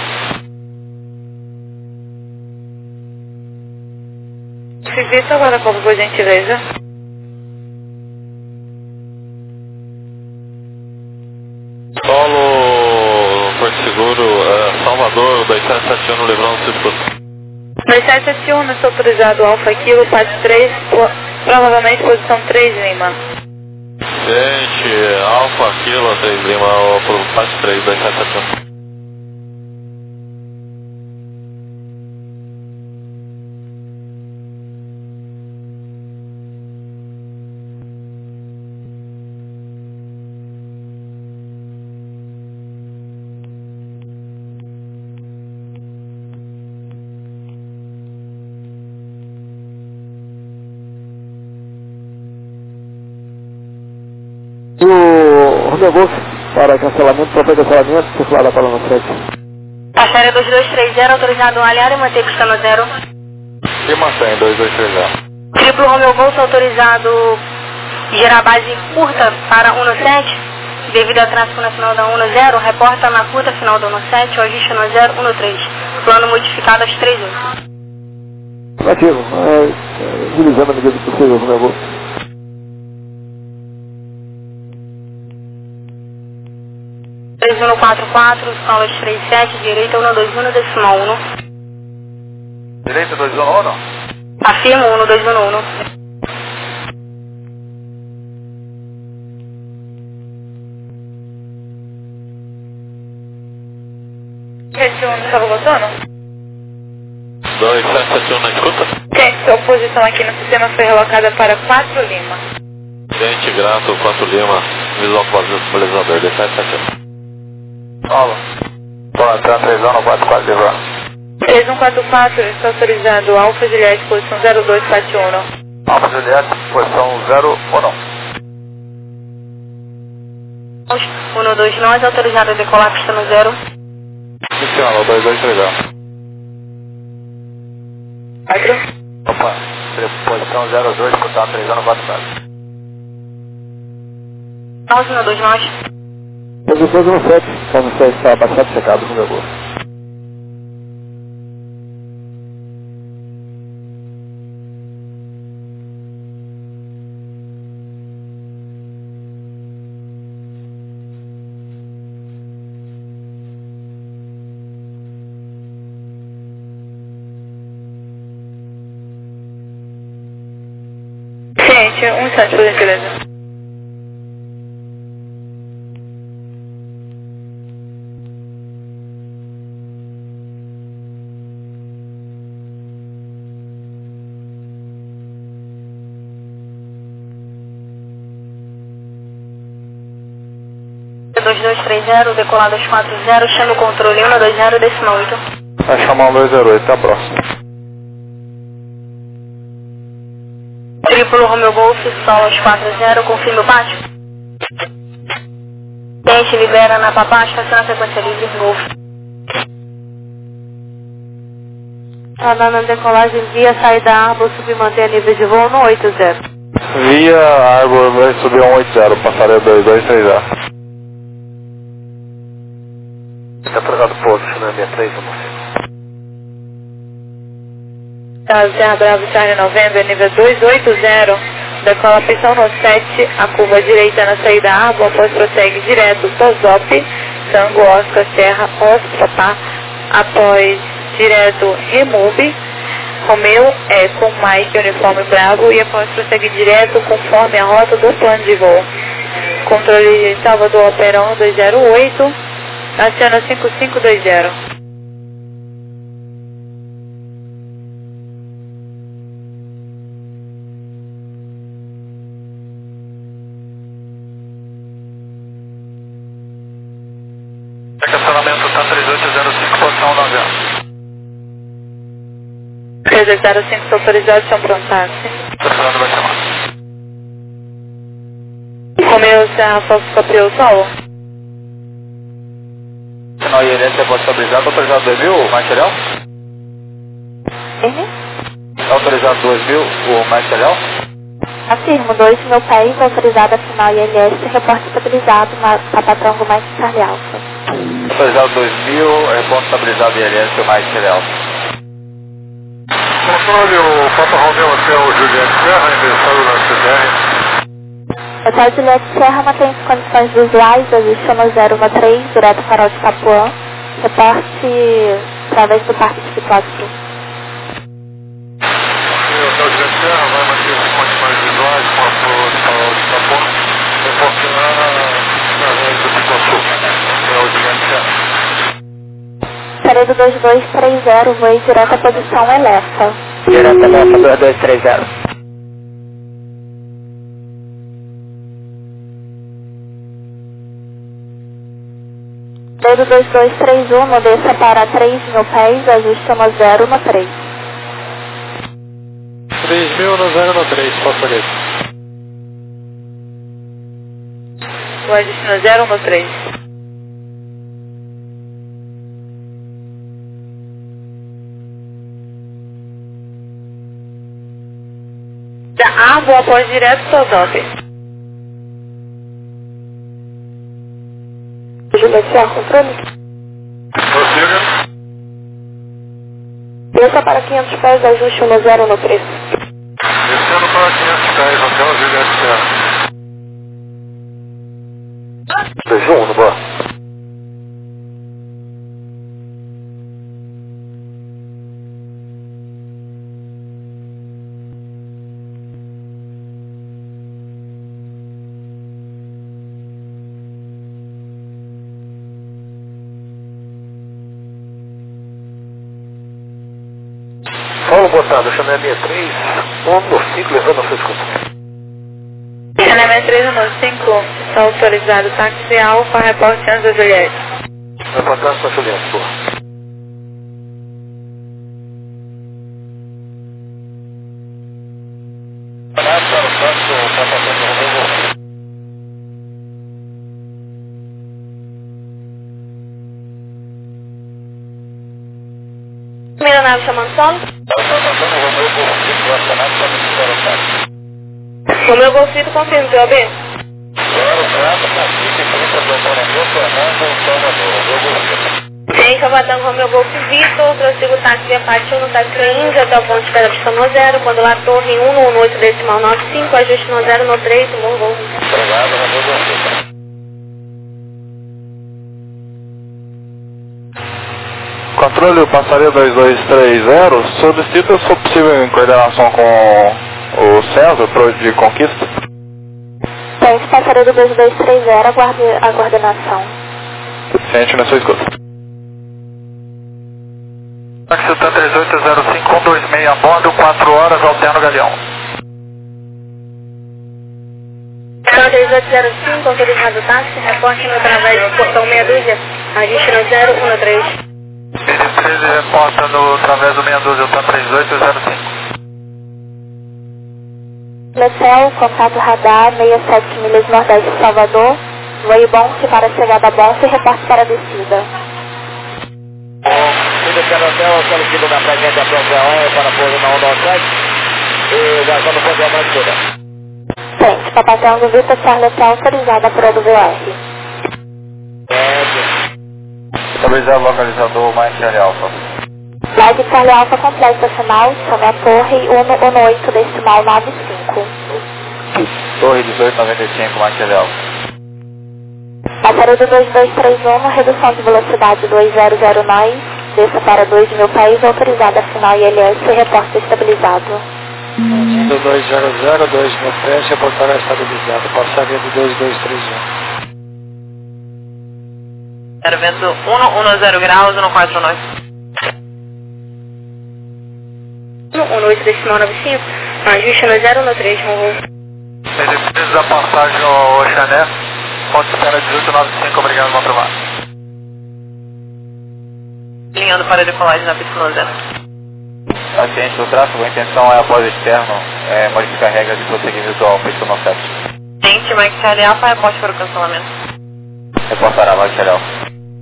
Serviço agora, como por gentileza. Solo, Porto Seguro, é, Salvador, dois sete sete um, Lebrão, circuito. dois sete sete um, não sou autorizado, Alfa Kilo, Pátio três, provavelmente posição três, Lima. Gente, Alfa Kilo, três Lima, Pátio três, dois sete sete um. E o Romeo Golf para cancelamento, próprio cancelamento, circular para o sete. Passaria dois dois três zero, autorizado aliado e manter pista no zero. E mantém, dois dois três zero. Triplo Romeo Golf, autorizado gerar base curta para um sete, devido a tráfego na final da um zero, reporta na curta final da um sete, o ajuste no zero um três. Plano modificado às três oito. Ativo, é, utilizando a medida do possível, Romeo Golf. três um quatro quatro, solas três sete, direita um dois um, decimal um. Direita dois um um? Afirmo um dois um um. sete um, estava voltando? dois sete sete um na escuta? Gente, sua posição aqui no sistema foi relocada para quatro Lima. Gente, grato, quatro Lima, visual balizador, dois sete sete um. Alô. Pode entrar três um quatro quatro, livrar. três um quatro quatro, está autorizado, Alfa Juliette, posição zero dois quatro um. Alfa Juliette, posição zero um. um dois nós, autorizado a decolar pista no zero. Funciona, dois dois três zero. quatro. Opa, posição zero dois, contato três um quatro quatro. um dois nós. Posição no sete, como você está bastante checado com o meu Golf. Gente, um instante, por gentileza. dois dois três zero, decolar dois quatro zero, chama o controle um dois zero, decimal oito. Vai chamar um dois zero oito, até a próxima. Triplo Romeo Golf, solas quatro zero, confirma o pátio. Gente, libera na papá, estaciona a sequência livre, Golf. Tá dando a decolagem via saída Arbor, subir manter nível de voo no oito zero. Via Arbor vai subir um oito zero, passaria dois dois três zero. Está trocado pouso, China sessenta e três, vamos ver. Tá, Serra Bravo, Charlie November, nível dois oito zero, decola pistão no sete, a curva direita na saída Arbor, após prossegue direto, Tosop, Tango, Oscar, Serra, Oscar, Papá, após direto, Remove, Romeu, Eco, Mike, Uniforme Bravo, e após prossegue direto, conforme a rota do plano de voo. Controle de Salvador, Operon dois zero oito, aciona cinco cinco dois zero. Estacionamento tá três oito zero cinco, posição nove zero. três oito zero cinco, autorizado, são prontados. Fernando vai chamar. Comeu Serra Fox copiou solo. Sinal I L S é estabilizado, autorizado dois mil, material? Uhum. Autorizado dois mil, o material? Afirmo, dois mil pés, autorizado a final I L S, reporte estabilizado, Papatango mais Charlie Alfa. Autorizado dois mil, reporte estabilizado I L S, o material. Controle o Papa Romeo até o Juliette Serra, ingressado na C D R. Hotel Juliette Serra mantém as condições visuais, ajuste no zero um três, direto farol de Capuã, reporte através do Parque de Pitócio. O Hotel Juliette Serra vai manter as condições visuais com a flor de farol de Capuã, reporte através do Pitócio. Hotel Juliette Serra. Período dois dois três zero, voe direto à posição Elefa. Direto Elefa dois dois três zero. Período dois dois três um, desça para três mil pés, ajuste no zero um três. três mil no zero um três, posso ler. O ajuste no zero um três. Da A, boa após direto, Sodópolis. Juliette Serra, controle. Prossiga. Desça para quinhentos pés, ajuste no zero um três. Descendo para quinhentos pés, Hotel Juliette Serra. dois um, no boa. Paulo Botado, chamei a sessenta e três, um cinco, levando a sua escuta. Elemento três um cinco, está autorizado táxi Alfa, reporte antes da Juliette. Reportagem para Juliette, boa. Primeira nave chamando solo. O meu golfito confirma, P O B. Em Cavatão, Romeu Golf Vitor, prossigo o táxi via Pátio no táxi Índia até o ponto de pedra de no zero, quando lá torre um no oito decimal nove cinco, ajuste no zero no três, um bom voo. Controle o passarinho dois dois três zero, solicita se for possível em coordenação com o César pro de conquista. Tem passarinho dois dois três zero, aguarde a coordenação. Sente na sua escuta. Táxi três oito zero cinco um dois seis a bordo, quatro horas, alterno Galeão. três oito zero cinco, autorizado táxi, reporte no através do portão meia dúzia, ajuste no zero um três. B D treze reporta no através do meia dúzia, tá três oito zero cinco. Letel, contato radar, sessenta e sete milhas nordeste de Salvador, voe Bonte para a chegada a Bonte e reporte para a descida. Filho do Hotel, solicito da presente a própria hora para pouso na onda sete e já estamos fazendo a escuta. Frente, Papatango Vitor Charlie Hotel, autorizada por do V R. Estabilizado localizador mais Charlie Alfa. Live Charlie Alfa completa final, chame a torre um um oito decimal nove cinco. Torre dezoito noventa e cinco mais Charlie Alfa. Passarinho dois dois três um, redução de velocidade dois zero zero nove, desça para dois mil pés, autorizada a final I L S, reporte estabilizado. Do dois zero zero, dois mil pés, reportará estabilizado. Passaria do dois dois três um. Era vento um zero graus, um quatro nove. um oito decimal nove cinco, ajuste no zero um três, bom voo. Ele precisa da passagem ao Oxané, ponto de espera dezoito noventa e cinco, obrigado, bom trabalho. Alinhando para decolagem na pista no zero. Tá ciente do tráfego, a intenção é após externo, é, modificar regras e prosseguir visual, pista no sete. Gente, Mike Charlie Alpha, reporte para o cancelamento. Reportará, Mike Charlie Alpha.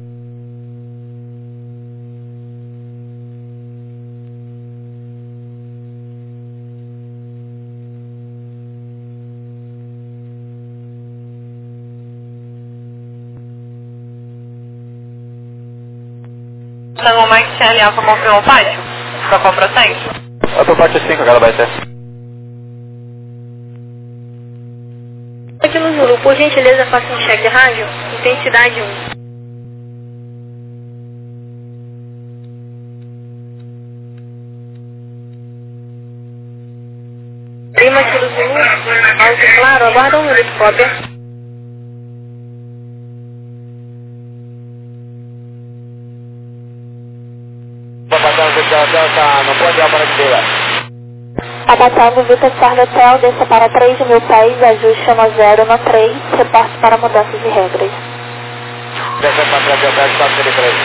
Tango Mike Charlie Alpha confirmou o pátio? Só qual prossegue? Eu tô pátio cinco, agora vai ter. Aqui no Zulu, por gentileza, faça um cheque de rádio, intensidade um. Prima aqui do Zulu, alto claro, aguarda um minuto, cópia. Não pode ir para direita. Abatango, Vita Charlie Hotel, desça para três mil pés, ajuste no zero no três, reporte para mudanças de regras. Desça para três mil pés, quatro mil três.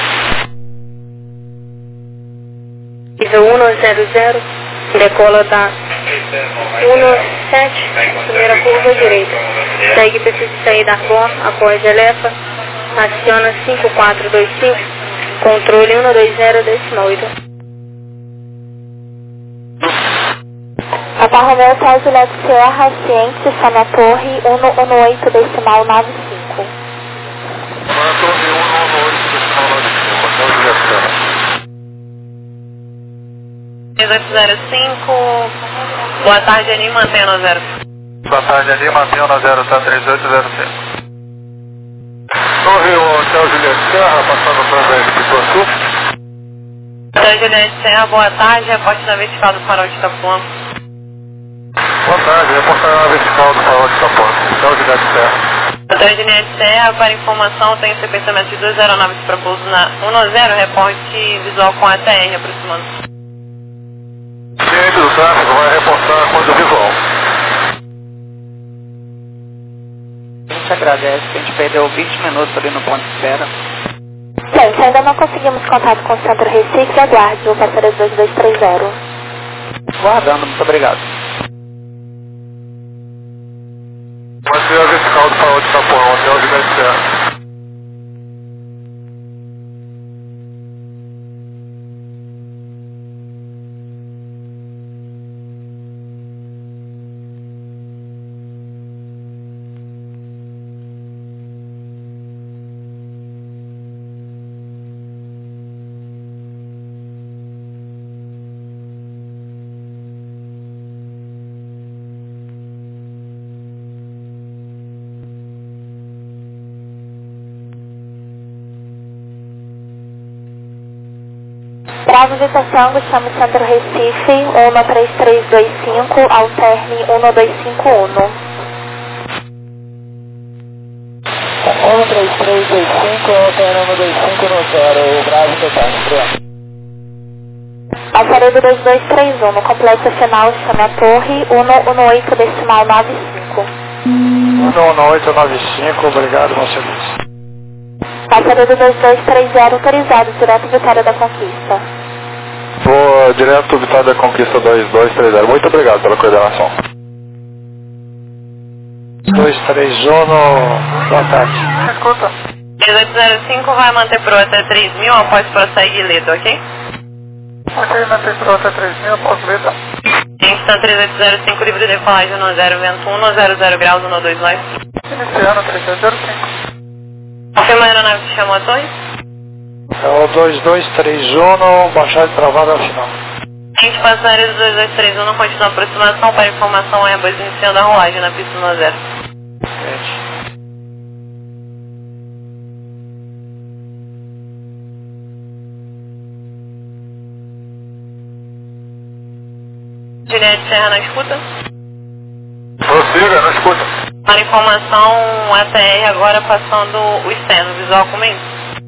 Nível um zero zero, decola da um sete, primeira curva direita. Segue precisa sair da Argon, após Elefa, aciona cinco quatro dois cinco, controle um dois zero, decimal oito. Papa Romeo Hotel, Juliette Sierra, Ciência, Sama Torre, um um oito, decimal nove cinco. Sama Torre, um um oito, decimal nove cinco, Hotel Juliette Sierra. três oito zero cinco, boa tarde, Ani, mantenha no zero. Boa tarde, Ani, mantenha no zero, tá? três oito zero cinco. Torre, Hotel Juliette Serra, passando para a Pituaçu. Hotel Juliette Serra, boa tarde, reporte na vertical do farol de Itapuã. Boa tarde, reportar na vertical do farol de Itapuã. Hotel Juliette Serra. Hotel Juliette Serra, para informação, tem sequenciamento de duas aeronaves para pouso na um zero, reporte visual com a T R aproximando. Ciente do tráfego, vai reportar quando visual. A gente agradece que a gente perdeu vinte minutos ali no ponto de espera. Gente, ainda não conseguimos contato com o Centro Recife, aguarde o passageiro dois dois três zero. Guardando, muito obrigado. Manter a vertical do farol de Itapuã, Hotel Juliette Serra. Bravo Vita Tango, chame Centro Recife, um três três dois cinco, alterne um dois cinco um. um três três dois cinco, alterne um dois cinco no zero, Bravo Vita Tango. Alfaredo dois dois três um, complexo final, chame a torre, um um oito, decimal nove cinco. um um oito nove cinco, obrigado, meu serviço. Alfaredo dois dois três zero, autorizado, direto Vitória da Conquista. Vou direto Vitória da Conquista dois dois três zero. Muito obrigado pela coordenação. dois três um, boa tarde. Escuta. três oito zero cinco vai manter pro até três mil após prosseguir ledo, ok? Ok, manter pro até três mil após ledo. Insta três oito zero cinco, livre de decolagem no zero, vento um, zero zero graus, um dois nove. Iniciando três oito zero cinco. Confirma a aeronave que chamou a torre? É o dois dois três um, baixada e travada ao final. Gente, passageiro dois dois três um, não continua a aproximação, para informação Airbus iniciando a rolagem na pista no zero. Gente. Juliette Serra na escuta? Prossiga, na escuta. Para informação, A T R agora passando o externo, visual com meio.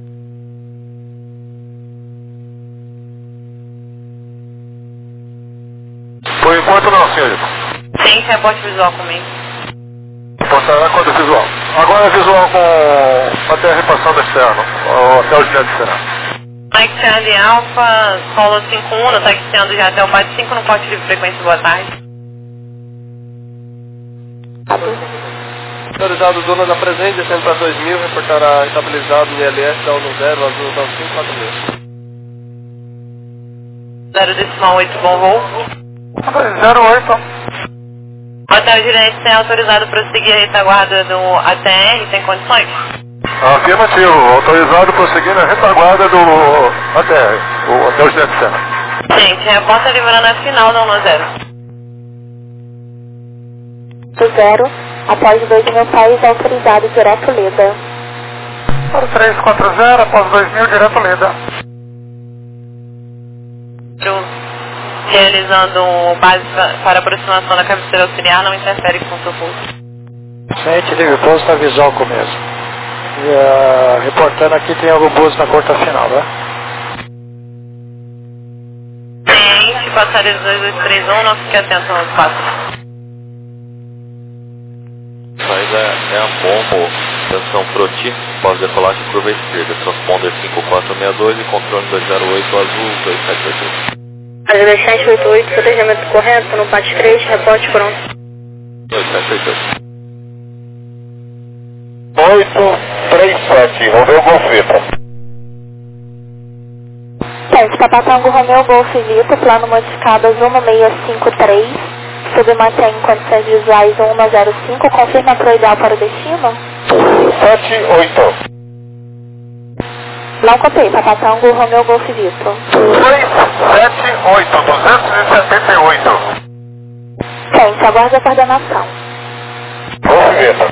Por enquanto não, senhorita. Sim, reporte visual com meio. Passará quando visual. Agora é visual com a T R passando externo, o Hotel Juliette Serra. Mike Charlie Alpha, solo cinco um, taxiando já até o bate cinco no corte de frequência, boa tarde. Autorizado zona da presente, descendo para dois mil, reportará estabilizado no I L S da um zero, azul da cinco quatro mil. zero decimal oito, bom voo. zero oito. Boa tarde, gerente, tem autorizado prosseguir a retaguarda do A T R, tem condições? Afirmativo, autorizado prosseguir na retaguarda do A T R, o Hotel Jet Center. Gente, reporta livrando a final da um zero. Do zero, após dois mil pés, autorizado direto Leda. três quatro zero, após dois mil, direto Leda. Realizando base para aproximação da cabeceira auxiliar, não interfere com o seu pulso. Sente, livre pouso na visual começo. E, uh, reportando aqui, tem algum bus na curta final, né? Gente, passageiro dois dois três um, não fique atento aos passos. Saída é a Momo, atenção Proti, pós-decolagem curva esquerda, transponder cinco quatro seis dois e controle dois zero oito, azul dois sete oito oito. Azul dois sete oito oito, protegimento correto, no P A T três, reporte pronto. dois sete oito oito. oito três sete, Romeu Golf Vita. Sete, Papatango Romeu Golf Vita, plano modificado azul no seis cinco três, submantém em condições visuais um um zero cinco, confirma pro ideal para o destino? sete oito. Não copiei, Papatango Romeu Golf Vita. dois sete oito, duzentos e setenta e oito. Sente, aguarde a coordenação. Golf Vita.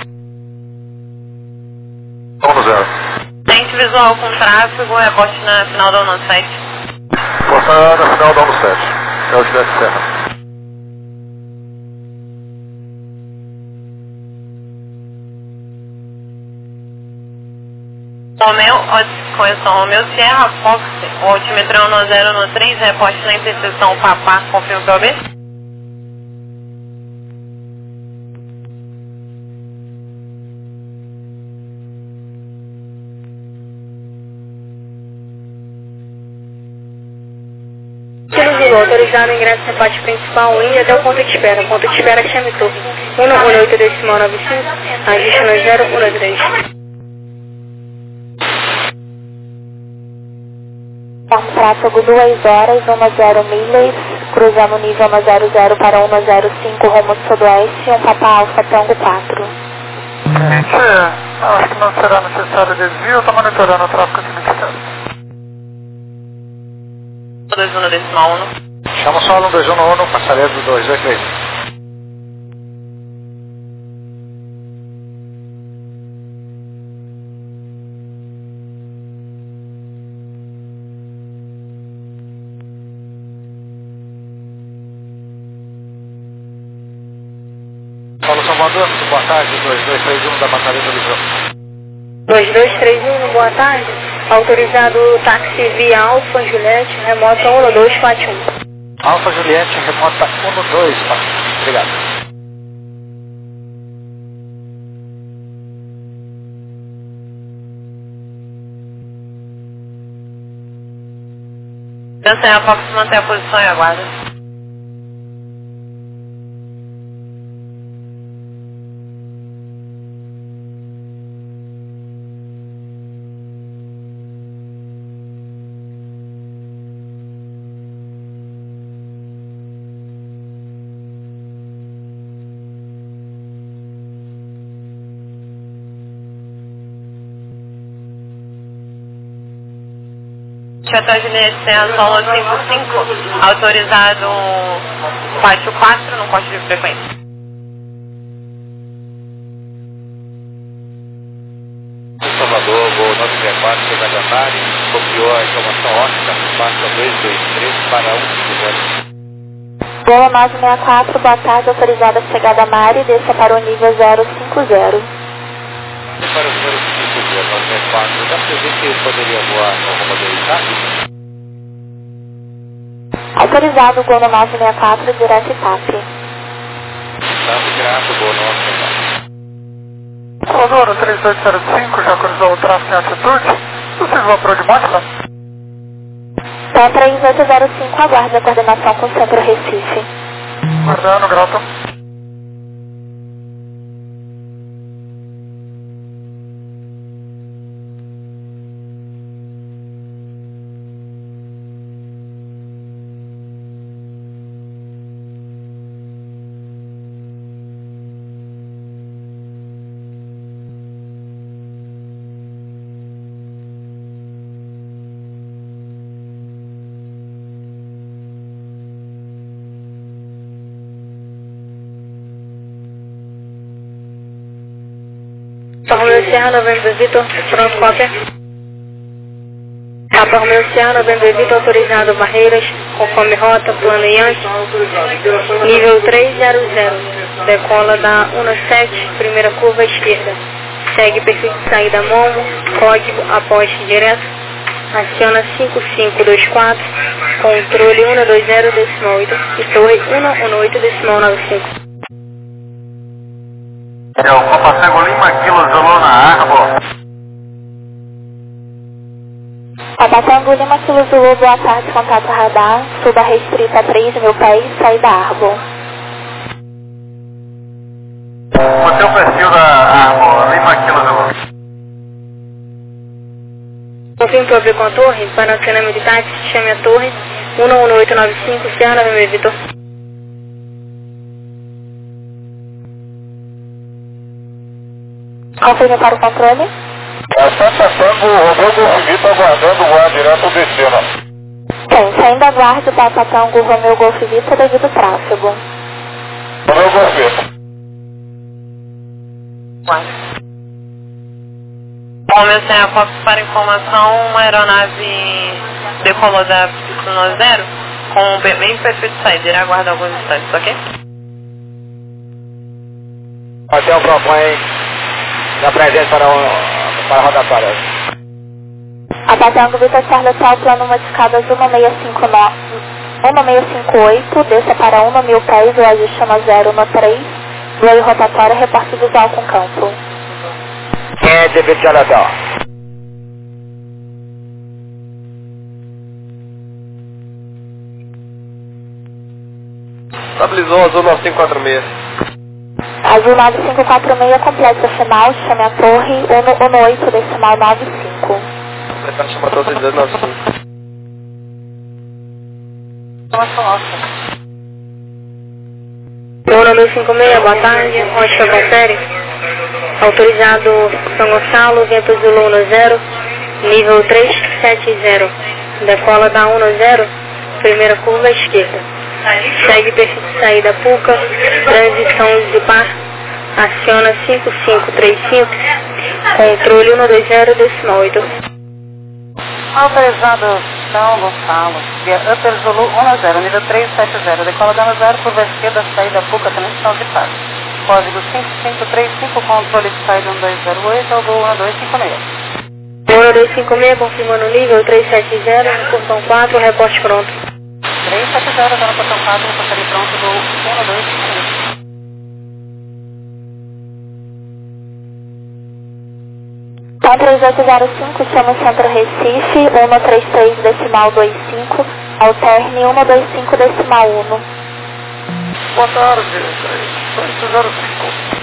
um zero. Gente visual com tráfego, reporte na final da um sete. Passar na final da um sete, é o Jet Serra. Romeu, correção, Romeu Sierra Fox, o altímetro um zero um três, reporte na interseção Papá, confirma para o B. Autorizado o ingresso no pátio principal, indo até o ponto de espera. Ponto de espera chame turno. um um oito decimal nove cinco, agiste no zero um três. Forma tráfego duas horas, um zero milhas, cruzando nível um zero zero para um zero cinco, rumo sudoeste, um Papa Alfa Tango quatro. Gente, acho que não será necessário desvio, estou monitorando o tráfego aqui no distância. dois um decimal um. Chama só no dois um um, passageiro do dois dois três. Paulo Salvador, muito boa tarde, dois dois três um da Batalha do Lisboa. dois dois três um, boa tarde. Autorizado o táxi via Alfa Juliette, remota um dois quatro um. Alfa Juliette, remota um dois quatro um. Obrigado. Cancela a Fox, manter a posição e aguarda. Hotel Juliette Serra Solo cinco cinco, autorizado pátio quatro no corte de frequência. Salvador, voo nove sessenta e quatro, chegada a Mari, copiou a informação ótica, passa dois dois três para um cinco zero. Voo nove sessenta e quatro, boa tarde, autorizada a chegada a Mari, desça para o nível zero cinco zero. Para o número cinco zero, nove sessenta e quatro, já prevê que poderia voar no rumo do Itá? Autorizado o Gol nove sessenta e quatro, direto Itap. Tanto grato, voo nove sessenta e quatro. Salvador, três oito zero cinco, já cruzou o tráfego em altitude. Vocês vão para onde, Mónica? Então três oito zero cinco, aguarde a coordenação com o Centro Recife. Guardando, grota. Papa Romeo Sierra, November Vitor, pronto, cópia. Papa Romeo Sierra, November Vitor, autorizado barreiras, conforme rota, plano Yankee, nível três zero zero, decola da um sete, primeira curva à esquerda, segue perfil de saída Momo, código aposte direto, aciona cinco cinco dois quatro, controle um dois zero decimal oito e torre um um oito decimal nove cinco. É o Copa Tango Lima, Kilo Zulu na Arbor. Copa Tango Lima, Kilo Zulu, boa tarde, contato radar, suba restrita três mil pés, saída Arbor. Você é o perfil da Arbor, Lima, Kilo Zulu. Confirme que eu vi com a torre, para acionamento de táxi, chame a torre, um um oito nove cinco, Sierra, November Vitor. Confirme para o controle. Essa Tango, Romeu Golf Vitor, aguardando o ar direto ao destino. Bem, saindo aguarde Papa Tango Romeu Golf Vitor devido ao tráfego. Romeu Golf Vitor. Bom, meu senhor, posso para informação, uma aeronave decolou da pista zero com o bem perfil de saída, irá aguardar alguns instantes, ok? Até o propõe da presença para, o, para a rotatória. A Patango Vitor Charlotte ao plano modificado azul um seis cinco nove, um seis cinco oito, desça para um mil pés, o ajuste no zero no três, voe rotatória, reporte visual com campo. Quem é David Charlotte? Estabilizou azul nove cinco quatro seis. Azul nove cinco quatro seis, complexo final, chame a torre, um um oito decimal nove cinco. Completar chama a torre dezenove cinco. um dois cinco seis, boa tarde, Rocha confere. Autorizado São Gonçalo, vento Zulu no zero, nível três sete zero, decola da um zero, primeira curva à esquerda. Segue perfil de saída Puca, transição de par, aciona cinco cinco três cinco, controle um dois zero decimal oito. Autorizado São Gonçalo, via Upper Zulu um zero, nível três sete zero, decola da um zero, curva esquerda, saída Puca, transição de par. Código cinco cinco três cinco, controle de saída um dois zero oito, ao voo um dois cinco seis. um dois cinco seis, confirmando o nível três sete zero, portão quatro, reporte pronto. três sete zero, está no portão quatro, reportaria pronto do um dois cinco seis. Então três oito zero cinco, chama o Centro Recife, um três três decimal dois cinco, alterne um dois cinco decimal um. Boa tarde, três oito zero cinco.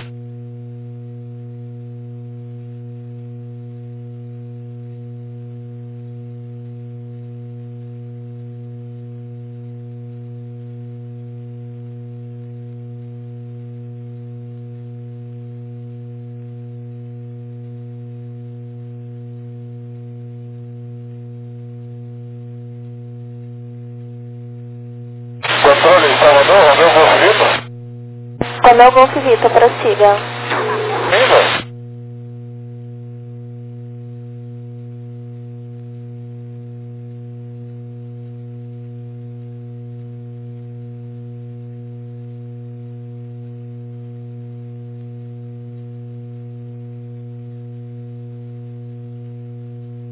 Controle, Salvador, Romeu Golf Vitor. Romeu Golf Vitor, prossiga. Viva.